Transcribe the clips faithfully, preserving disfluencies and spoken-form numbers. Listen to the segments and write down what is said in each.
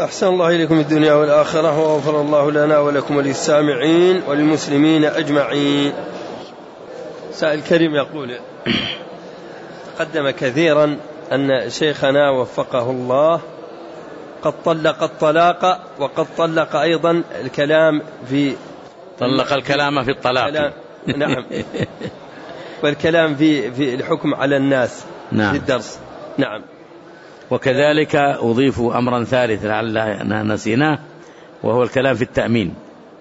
أحسن الله إليكم الدنيا والآخرة، وغفر الله لنا ولكم وللسامعين وللمسلمين أجمعين. سائل كريم يقول: تقدم كثيرا أن شيخنا وفقه الله قد طلق الطلاق، وقد طلق أيضا الكلام في طلق الكلام في الطلاق. نعم. والكلام في في الحكم على الناس. نعم. في الدرس. نعم. وكذلك أضيف أمرا ثالث لعلنا نسيناه، وهو الكلام في التأمين.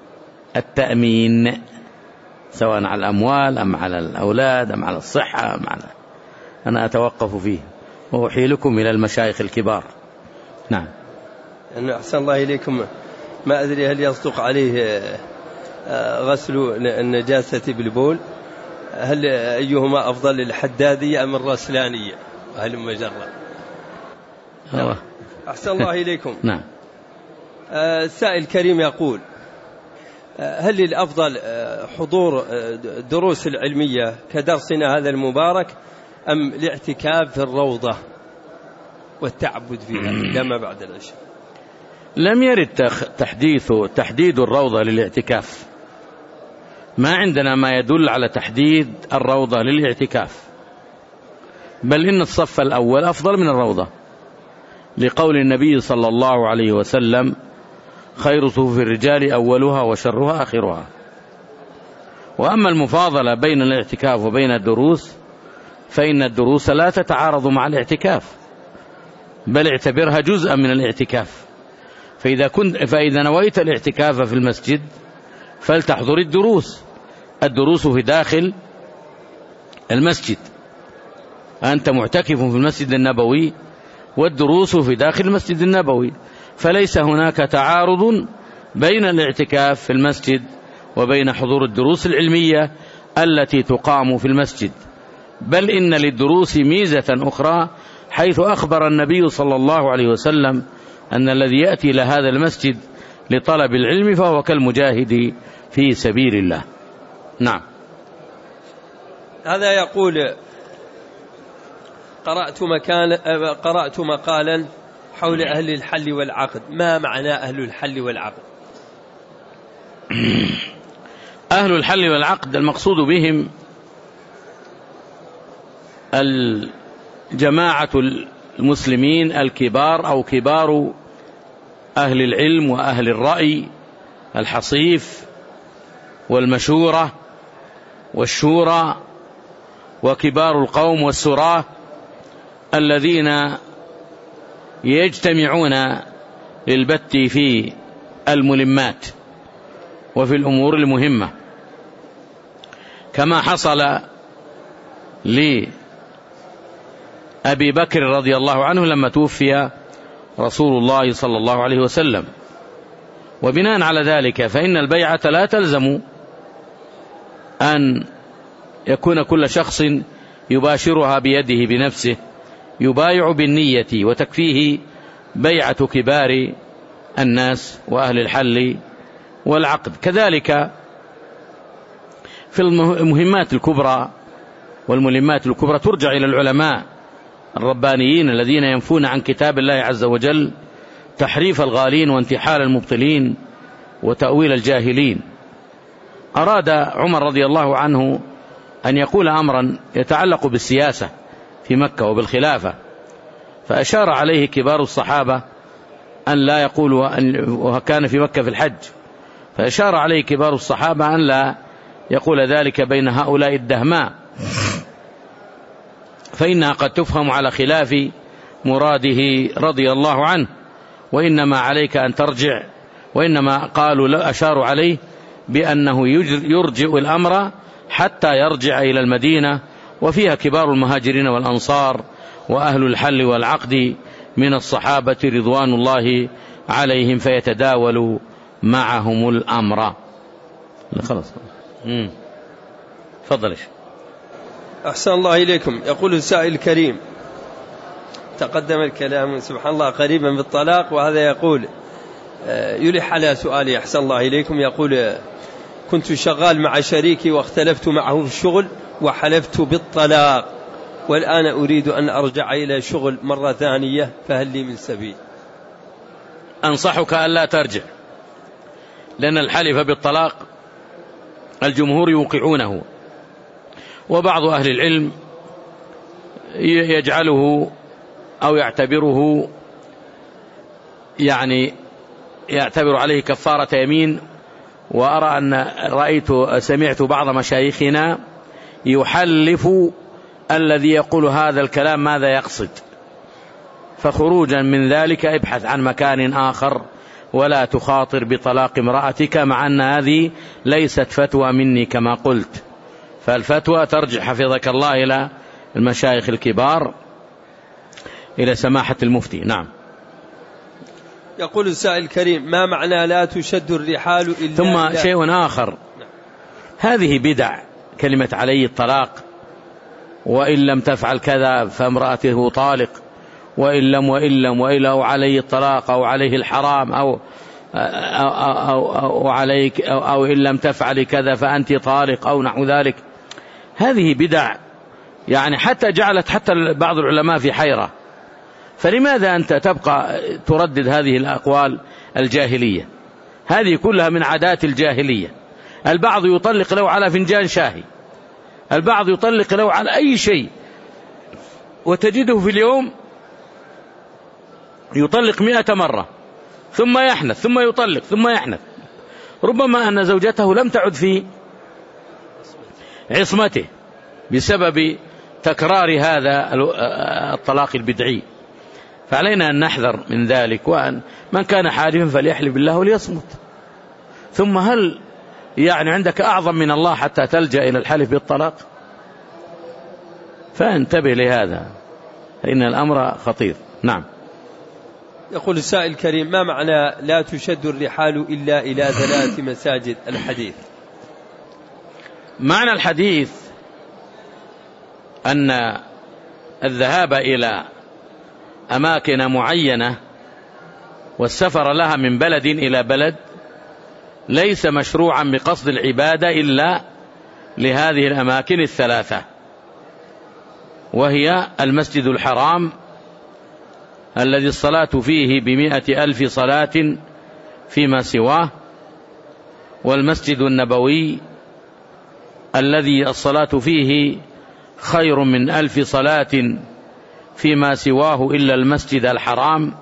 التأمين سواء على الأموال أم على الأولاد أم على الصحة أم على، أنا أتوقف فيه وأحيلكم إلى المشايخ الكبار. نعم. أحسن الله إليكم، ما أدري هل يصدق عليه غسل النجاسة بالبول؟ هل أيهما أفضل، الحدادية أم الرسلانية؟ هل مجرد؟ نعم. أحسن الله إليكم. نعم. السائل الكريم يقول: هل الأفضل حضور دروس العلمية كدرسنا هذا المبارك، أم الاعتكاف في الروضة والتعبد فيها لما بعد العشاء؟ لم يرد تحديث تحديد الروضة للاعتكاف، ما عندنا ما يدل على تحديد الروضة للاعتكاف، بل إن الصف الأول أفضل من الروضة، لقول النبي صلى الله عليه وسلم: خير صفوف الرجال أولها وشرها آخرها. وأما المفاضلة بين الاعتكاف وبين الدروس، فإن الدروس لا تتعارض مع الاعتكاف، بل اعتبرها جزءا من الاعتكاف. فإذا, كنت فإذا نويت الاعتكاف في المسجد فلتحضر الدروس، الدروس في داخل المسجد، أنت معتكف في المسجد النبوي والدروس في داخل المسجد النبوي، فليس هناك تعارض بين الاعتكاف في المسجد وبين حضور الدروس العلمية التي تقام في المسجد، بل إن للدروس ميزة أخرى، حيث أخبر النبي صلى الله عليه وسلم أن الذي يأتي إلى هذا المسجد لطلب العلم فهو كالمجاهد في سبيل الله. نعم. هذا يقول: قرأت, مكان قرأت مقالا حول أهل الحل والعقد، ما معنى أهل الحل والعقد؟ أهل الحل والعقد المقصود بهم الجماعة المسلمين الكبار أو كبار أهل العلم وأهل الرأي، الحصيف والمشورة والشورى وكبار القوم والسراة، الذين يجتمعون للبت في الملمات وفي الأمور المهمة، كما حصل لأبي بكر رضي الله عنه لما توفي رسول الله صلى الله عليه وسلم. وبناء على ذلك فإن البيعة لا تلزم أن يكون كل شخص يباشرها بيده بنفسه، يبايع بالنية، وتكفيه بيعة كبار الناس وأهل الحل والعقد. كذلك في المهمات الكبرى والملمات الكبرى ترجع إلى العلماء الربانيين الذين ينفون عن كتاب الله عز وجل تحريف الغالين وانتحال المبطلين وتأويل الجاهلين. أراد عمر رضي الله عنه أن يقول أمرا يتعلق بالسياسة في مكة وبالخلافة، فأشار عليه كبار الصحابة أن لا يقولوا، وكان في مكة في الحج، فأشار عليه كبار الصحابة أن لا يقول ذلك بين هؤلاء الدهماء، فإنها قد تفهم على خلاف مراده رضي الله عنه، وإنما عليك أن ترجع. وإنما قالوا لا، أشاروا عليه بأنه يرجع الأمر حتى يرجع إلى المدينة، وفيها كبار المهاجرين والأنصار وأهل الحل والعقد من الصحابة رضوان الله عليهم، فيتداول معهم الأمر. خلاص. فضل. أحسن الله إليكم. يقول السائل الكريم: تقدم الكلام سبحان الله قريبا بالطلاق، وهذا يقول يلح على سؤالي. أحسن الله إليكم. يقول: كنت شغال مع شريكي واختلفت معه في الشغل وحلفت بالطلاق، والآن أريد أن أرجع إلى شغل مرة ثانية، فهل لي من سبيل؟ أنصحك ألا ترجع، لأن الحلف بالطلاق الجمهور يوقعونه، وبعض أهل العلم يجعله أو يعتبره يعني يعتبر عليه كفارة يمين. وأرى أن رأيت سمعت بعض مشايخنا يحلف الذي يقول هذا الكلام ماذا يقصد، فخروجا من ذلك ابحث عن مكان آخر ولا تخاطر بطلاق امرأتك، مع أن هذه ليست فتوى مني كما قلت، فالفتوى ترجع حفظك الله إلى المشايخ الكبار، إلى سماحة المفتي. نعم. يقول السائل الكريم: ما معنى لا تشد الرحال إلا ثم إلا شيء آخر، هذه بدع كلمة عليه الطلاق، وإن لم تفعل كذا فامرأته طالق، وإن لم وإن لم وإلا أو عليه الطلاق أو عليه الحرام أو أو, أو, أو عليك أو, أو إن لم تفعل كذا فأنت طالق أو نحو ذلك. هذه بدع يعني حتى جعلت حتى بعض العلماء في حيرة. فلماذا أنت تبقى تردد هذه الأقوال الجاهلية؟ هذه كلها من عادات الجاهلية. البعض يطلق له على فنجان شاهي، البعض يطلق له على أي شيء، وتجده في اليوم يطلق مئة مرة ثم يحنث ثم يطلق ثم يحنث، ربما أن زوجته لم تعد في عصمته بسبب تكرار هذا الطلاق البدعي. فعلينا أن نحذر من ذلك، وأن من كان حالفا فليحلف بالله وليصمت. ثم هل يعني عندك أعظم من الله حتى تلجأ إلى الحلف بالطلاق؟ فانتبه لهذا، فإن الأمر خطير. نعم. يقول السائل الكريم: ما معنى لا تشد الرحال إلا إلى ثلاث مساجد الحديث؟ معنى الحديث أن الذهاب إلى أماكن معينة والسفر لها من بلد إلى بلد ليس مشروعا بقصد العبادة إلا لهذه الأماكن الثلاثة، وهي المسجد الحرام الذي الصلاة فيه بمئة ألف صلاة فيما سواه، والمسجد النبوي الذي الصلاة فيه خير من ألف صلاة فيما سواه إلا المسجد الحرام،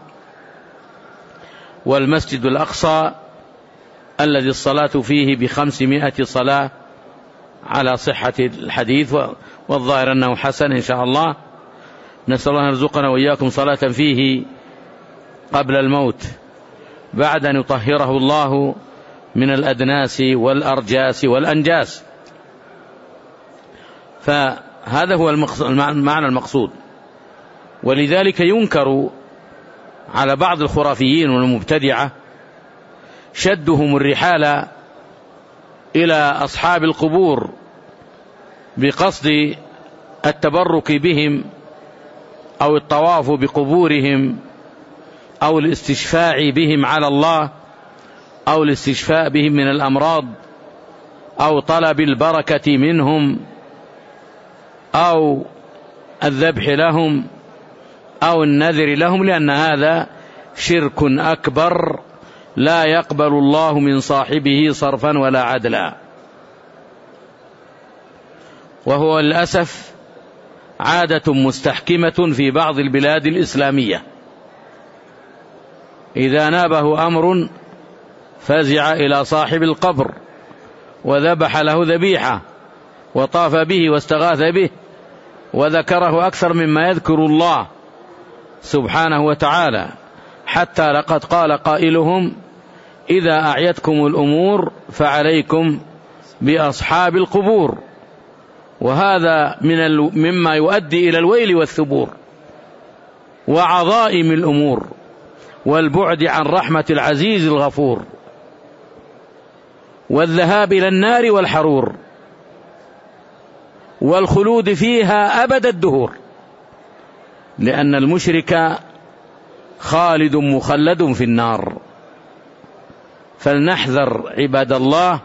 والمسجد الأقصى الذي الصلاة فيه بخمسمائة صلاة على صحة الحديث، والظاهر أنه حسن إن شاء الله. نسأل الله أن يرزقنا وإياكم صلاة فيه قبل الموت بعد أن يطهره الله من الأدناس والأرجاس والأنجاس. فهذا هو المعنى المقصود. ولذلك ينكر على بعض الخرافيين والمبتدعة شدهم الرحال إلى أصحاب القبور بقصد التبرك بهم أو الطواف بقبورهم أو الاستشفاع بهم على الله أو الاستشفاء بهم من الأمراض أو طلب البركة منهم أو الذبح لهم أو النذر لهم، لأن هذا شرك أكبر لا يقبل الله من صاحبه صرفا ولا عدلا. وهو للأسف عادة مستحكمة في بعض البلاد الإسلامية، إذا نابه أمر فزع إلى صاحب القبر وذبح له ذبيحة وطاف به واستغاث به وذكره أكثر مما يذكر الله سبحانه وتعالى، حتى لقد قال قائلهم: إذا أعيتكم الأمور فعليكم بأصحاب القبور. وهذا من مما يؤدي إلى الويل والثبور وعظائم الأمور والبعد عن رحمة العزيز الغفور والذهاب إلى النار والحرور والخلود فيها أبد الدهور، لأن المشرك خالد مخلد في النار. فلنحذر عباد الله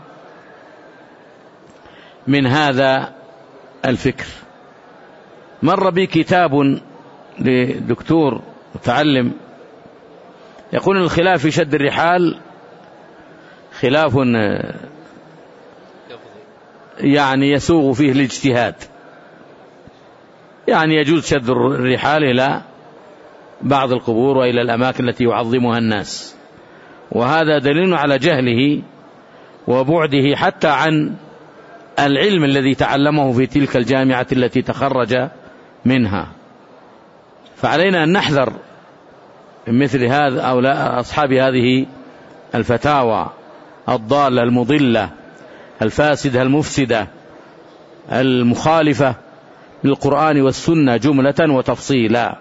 من هذا الفكر. مر بي كتاب لدكتور متعلم يقول الخلاف في شد الرحال خلاف يعني يسوغ فيه الاجتهاد، يعني يجوز شد الرحال إلى بعض القبور وإلى الأماكن التي يعظمها الناس، وهذا دليل على جهله وبعده حتى عن العلم الذي تعلمه في تلك الجامعة التي تخرج منها. فعلينا أن نحذر من مثل هذا أو لا أصحاب هذه الفتاوى الضالة المضلة الفاسدة المفسدة المخالفة للقرآن والسنة جملة وتفصيلا.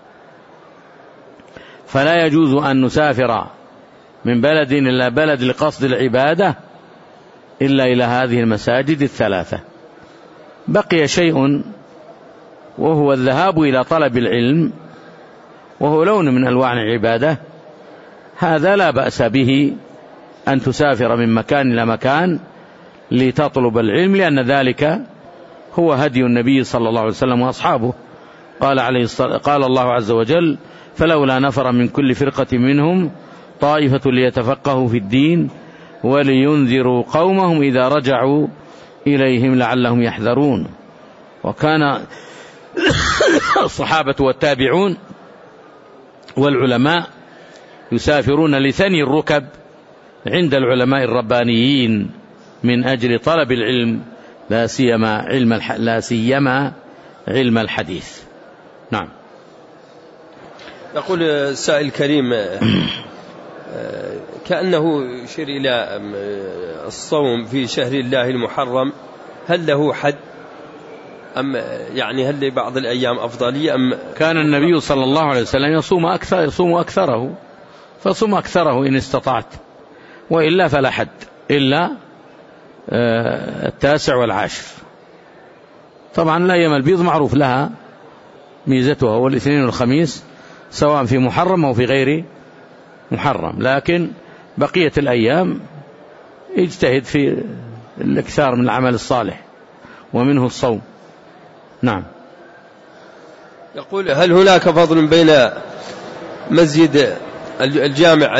فلا يجوز أن نسافر من بلد إلى بلد لقصد العبادة إلا إلى هذه المساجد الثلاثة. بقي شيء وهو الذهاب إلى طلب العلم، وهو لون من ألوان العبادة، هذا لا بأس به أن تسافر من مكان إلى مكان لتطلب العلم، لأن ذلك هو هدي النبي صلى الله عليه وسلم وأصحابه. قال عليه الصلاة قال الله عز وجل: فلولا نفر من كل فرقة منهم طائفة ليتفقهوا في الدين ولينذروا قومهم إذا رجعوا إليهم لعلهم يحذرون. وكان الصحابة والتابعون والعلماء يسافرون لثني الركب عند العلماء الربانيين من أجل طلب العلم، لا سيما علم لا سيما علم الحديث. نعم. يقول السائل الكريم كأنه يشير إلى الصوم في شهر الله المحرم، هل له حد أم يعني هل لبعض الأيام أفضلية أم؟ كان النبي صلى الله عليه وسلم يصوم أكثر يصوم أكثره، فصوم أكثره إن استطعت، وإلا فلا حد إلا التاسع والعاشر. طبعا الأيام البيض معروف لها ميزتها، والاثنين والخميس سواء في محرم أو في غير محرم، لكن بقية الأيام اجتهد في الإكثار من العمل الصالح ومنه الصوم. نعم. يقول هل هناك فضل بين مسجد الجامع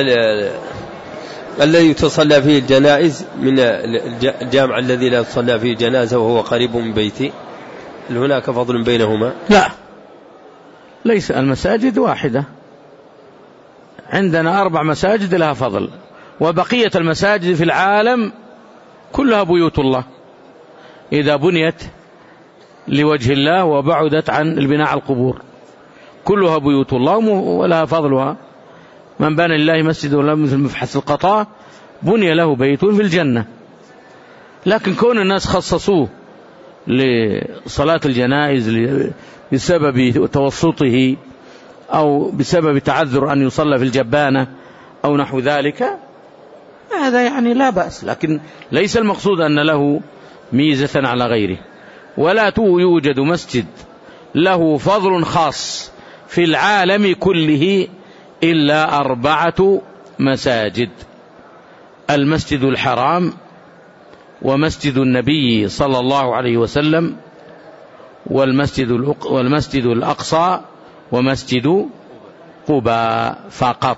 الذي تصلى فيه الجنائز من الجامع الذي لا تصلى فيه جنازة وهو قريب من بيتي؟ هل هناك فضل بينهما؟ لا، ليس، المساجد واحدة، عندنا أربع مساجد لها فضل، وبقية المساجد في العالم كلها بيوت الله إذا بنيت لوجه الله وبعدت عن البناء على القبور، كلها بيوت الله ولها فضلها. من بنى لله مسجد ولا مثل مفحص القطاع بني له بيت في الجنة. لكن كون الناس خصصوه لصلاة الجنائز بسبب توسطه أو بسبب تعذر أن يصلى في الجبانة أو نحو ذلك، هذا يعني لا بأس، لكن ليس المقصود أن له ميزة على غيره. ولا يوجد مسجد له فضل خاص في العالم كله إلا أربعة مساجد: المسجد الحرام، ومسجد النبي صلى الله عليه وسلم، والمسجد والمسجد الأقصى، ومسجد قباء، فقط،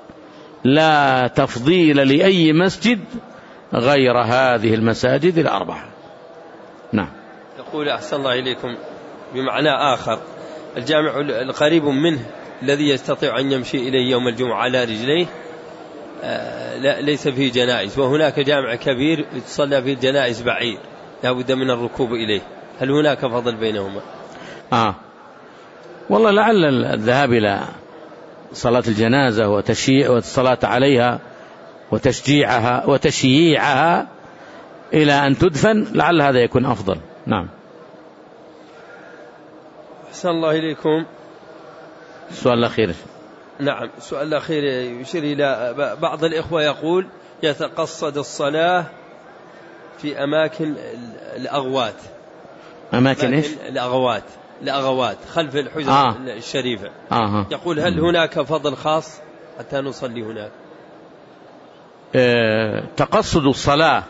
لا تفضيل لأي مسجد غير هذه المساجد الأربعة. نعم. يقول أحسن الله إليكم بمعنى آخر: الجامع القريب منه الذي يستطيع أن يمشي إليه يوم الجمعة على رجليه آه لا ليس فيه جنائز، وهناك جامع كبير يتصلى فيه الجنائز بعيد لا بد من الركوب إليه، هل هناك فضل بينهما؟ آه والله لعل الذهاب إلى صلاة الجنازة وتشييع والصلاة عليها وتشجيعها وتشييعها إلى أن تدفن لعل هذا يكون أفضل. نعم. أحسن الله إليكم. السؤال الأخير. نعم، السؤال الأخير يشير إلى بعض الإخوة يقول يتقصد الصلاة في أماكن الأغوات. أماكن إيش؟ الأغوات الأغوات خلف الحجرة آه. الشريفة. آه. يقول هل هناك فضل خاص حتى نصلي هناك؟ اه تقصد الصلاة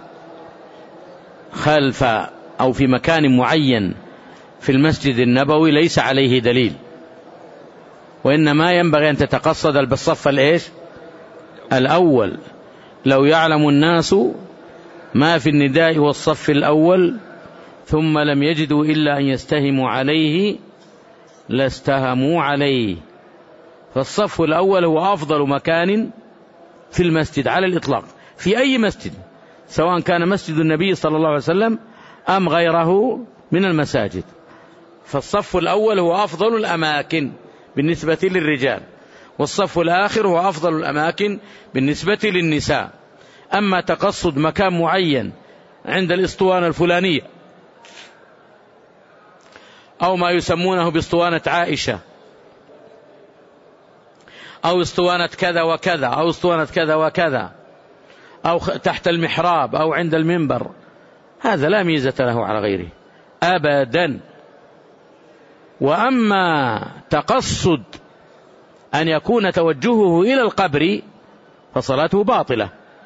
خلف أو في مكان معين في المسجد النبوي ليس عليه دليل، وإنما ينبغي أن تتقصد بالصف الإيش الأول لو يعلم الناس ما في النداء والصف الأول ثم لم يجدوا إلا أن يستهموا عليه لاستهموا عليه. فالصف الأول هو أفضل مكان في المسجد على الإطلاق، في أي مسجد، سواء كان مسجد النبي صلى الله عليه وسلم أم غيره من المساجد. فالصف الأول هو أفضل الأماكن بالنسبة للرجال، والصف الآخر هو أفضل الأماكن بالنسبة للنساء. أما تقصد مكان معين عند الإسطوانة الفلانية أو ما يسمونه باسطوانة عائشة أو اسطوانة كذا وكذا أو اسطوانة كذا وكذا أو تحت المحراب أو عند المنبر، هذا لا ميزة له على غيره أبدا. وأما تقصد أن يكون توجهه إلى القبر فصلاته باطلة.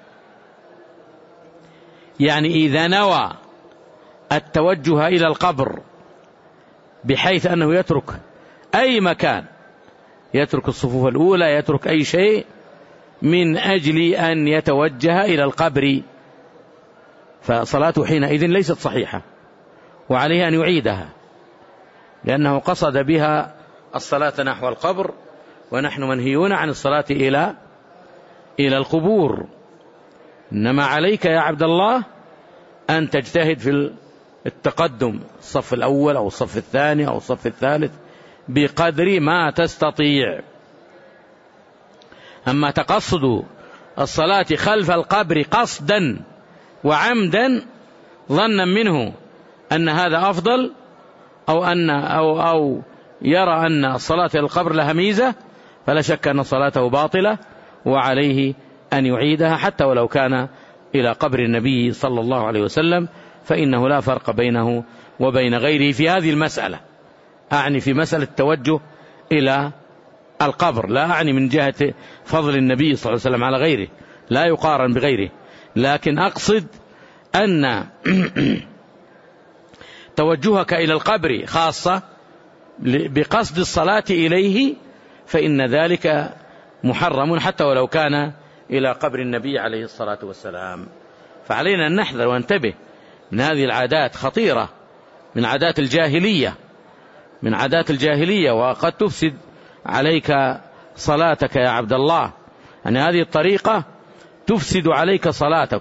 يعني إذا نوى التوجه إلى القبر بحيث أنه يترك أي مكان، يترك الصفوف الأولى، يترك أي شيء من أجل أن يتوجه إلى القبر، فصلاته حينئذ ليست صحيحة، وعليه أن يعيدها، لأنه قصد بها الصلاة نحو القبر، ونحن منهيون عن الصلاة إلى إلى القبور. إنما عليك يا عبد الله أن تجتهد في التقدم، الصف الأول أو الصف الثاني أو الصف الثالث، بقدر ما تستطيع. أما تقصد الصلاة خلف القبر قصدا وعمدا ظنا منه أن هذا أفضل، أو أن أو أو يرى أن الصلاة إلى القبر لها ميزة، فلا شك أن صلاته باطلة، وعليه أن يعيدها حتى ولو كان إلى قبر النبي صلى الله عليه وسلم، فإنه لا فرق بينه وبين غيره في هذه المسألة. أعني في مسألة التوجه إلى القبر، لا أعني من جهة فضل النبي صلى الله عليه وسلم على غيره، لا يقارن بغيره، لكن أقصد أن توجهك إلى القبر خاصة بقصد الصلاة إليه فإن ذلك محرم حتى ولو كان إلى قبر النبي عليه الصلاة والسلام. فعلينا أن نحذر وانتبه من هذه العادات خطيرة، من عادات الجاهلية، من عادات الجاهلية، وقد تفسد عليك صلاتك يا عبد الله. يعني هذه الطريقة تفسد عليك صلاتك.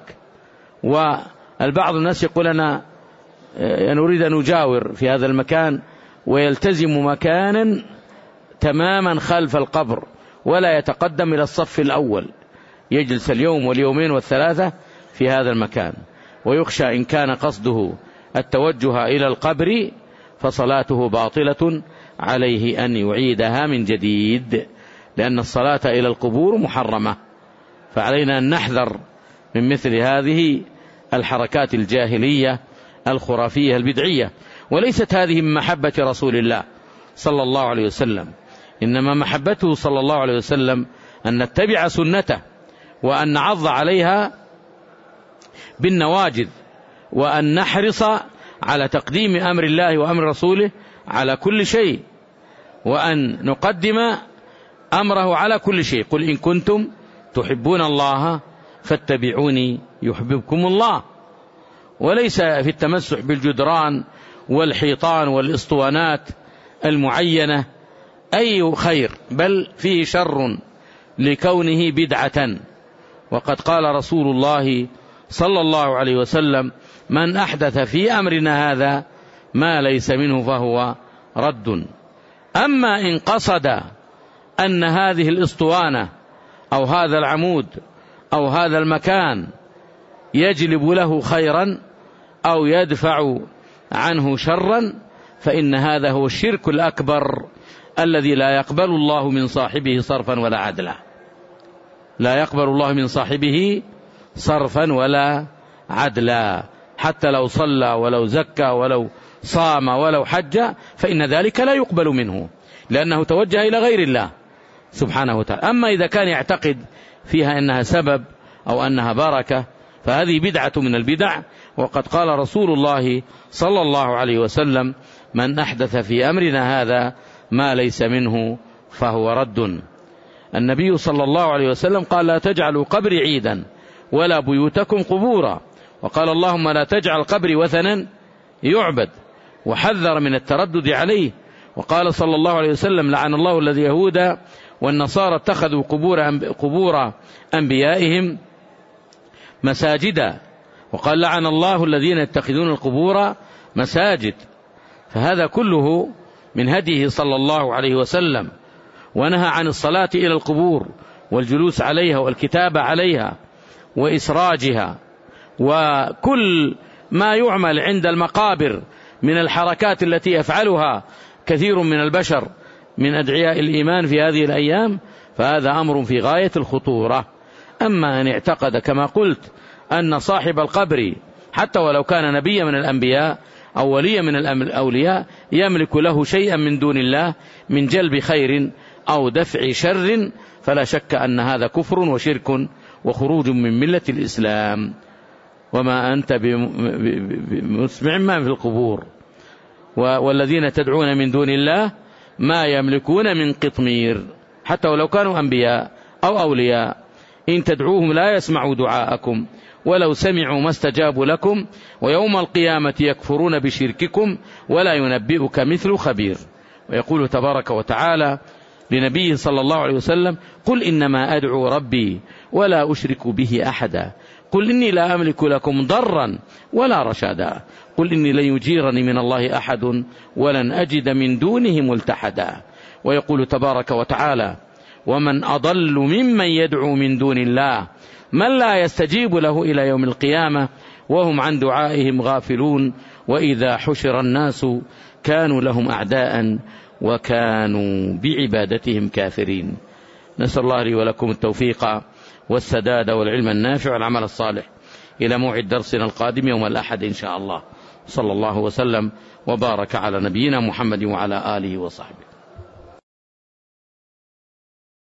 والبعض الناس يقول أنا نريد أن نجاور في هذا المكان، ويلتزم مكانا تماما خلف القبر ولا يتقدم إلى الصف الأول، يجلس اليوم واليومين والثلاثة في هذا المكان، ويخشى إن كان قصده التوجه إلى القبر فصلاته باطلة، عليه أن يعيدها من جديد، لأن الصلاة إلى القبور محرمة. فعلينا أن نحذر من مثل هذه الحركات الجاهلية الخرافية البدعية. وليست هذه من محبة رسول الله صلى الله عليه وسلم، إنما محبته صلى الله عليه وسلم أن نتبع سنته، وأن نعض عليها بالنواجذ، وأن نحرص على تقديم أمر الله وأمر رسوله على كل شيء، وأن نقدم أمره على كل شيء. قل إن كنتم تحبون الله فاتبعوني يحببكم الله. وليس في التمسح بالجدران والحيطان والإسطوانات المعينة أي خير، بل فيه شر لكونه بدعة. وقد قال رسول الله صلى الله عليه وسلم من أحدث في أمرنا هذا ما ليس منه فهو رد. أما إن قصد أن هذه الإسطوانة أو هذا العمود أو هذا المكان يجلب له خيرا أو يدفع عنه شرا، فإن هذا هو الشرك الأكبر الذي لا يقبل الله من صاحبه صرفا ولا عدلا. لا يقبل الله من صاحبه صرفا ولا عدلا، حتى لو صلى ولو زكى ولو صام ولو حج فإن ذلك لا يقبل منه، لأنه توجه إلى غير الله سبحانه وتعالى. أما إذا كان يعتقد فيها أنها سبب أو أنها بركة فهذه بدعة من البدع. وقد قال رسول الله صلى الله عليه وسلم من أحدث في أمرنا هذا ما ليس منه فهو رد. النبي صلى الله عليه وسلم قال لا تجعلوا قبري عيدا ولا بيوتكم قبورا، وقال اللهم لا تجعل قبري وثنا يعبد، وحذر من التردد عليه، وقال صلى الله عليه وسلم لعن الله الذي يهود والنصارى اتخذوا قبور قبور أنبيائهم مساجدا، وقال لعن الله الذين يتخذون القبور مساجد. فهذا كله من هديه صلى الله عليه وسلم، ونهى عن الصلاة إلى القبور والجلوس عليها والكتابة عليها وإسراجها، وكل ما يعمل عند المقابر من الحركات التي يفعلها كثير من البشر من أدعياء الإيمان في هذه الأيام، فهذا أمر في غاية الخطورة. أما أن اعتقد كما قلت أن صاحب القبر حتى ولو كان نبيا من الأنبياء أو وليا من الأولياء يملك له شيئا من دون الله من جلب خير أو دفع شر، فلا شك أن هذا كفر وشرك وخروج من ملة الإسلام. وما أنت بمسمع ما في القبور، والذين تدعون من دون الله ما يملكون من قطمير حتى ولو كانوا أنبياء أو أولياء، إن تدعوهم لا يسمعوا دعاءكم ولو سمعوا ما استجابوا لكم، ويوم القيامة يكفرون بشرككم ولا ينبئك مثل خبير. ويقول تبارك وتعالى لنبيه صلى الله عليه وسلم قل إنما أدعو ربي ولا أشرك به أحدا، قل إني لا أملك لكم ضرا ولا رشادا، قل إني لن يجيرني من الله أحد ولن أجد من دونه ملتحدا. ويقول تبارك وتعالى ومن أضل ممن يدعو من دون الله من لا يستجيب له إلى يوم القيامة وهم عن دعائهم غافلون، وإذا حشر الناس كانوا لهم أعداء وكانوا بعبادتهم كافرين. نسأل الله لي ولكم التوفيق والسداد والعلم النافع والعمل الصالح. إلى موعد درسنا القادم يوم الأحد إن شاء الله. صلى الله وسلم وبارك على نبينا محمد وعلى آله وصحبه.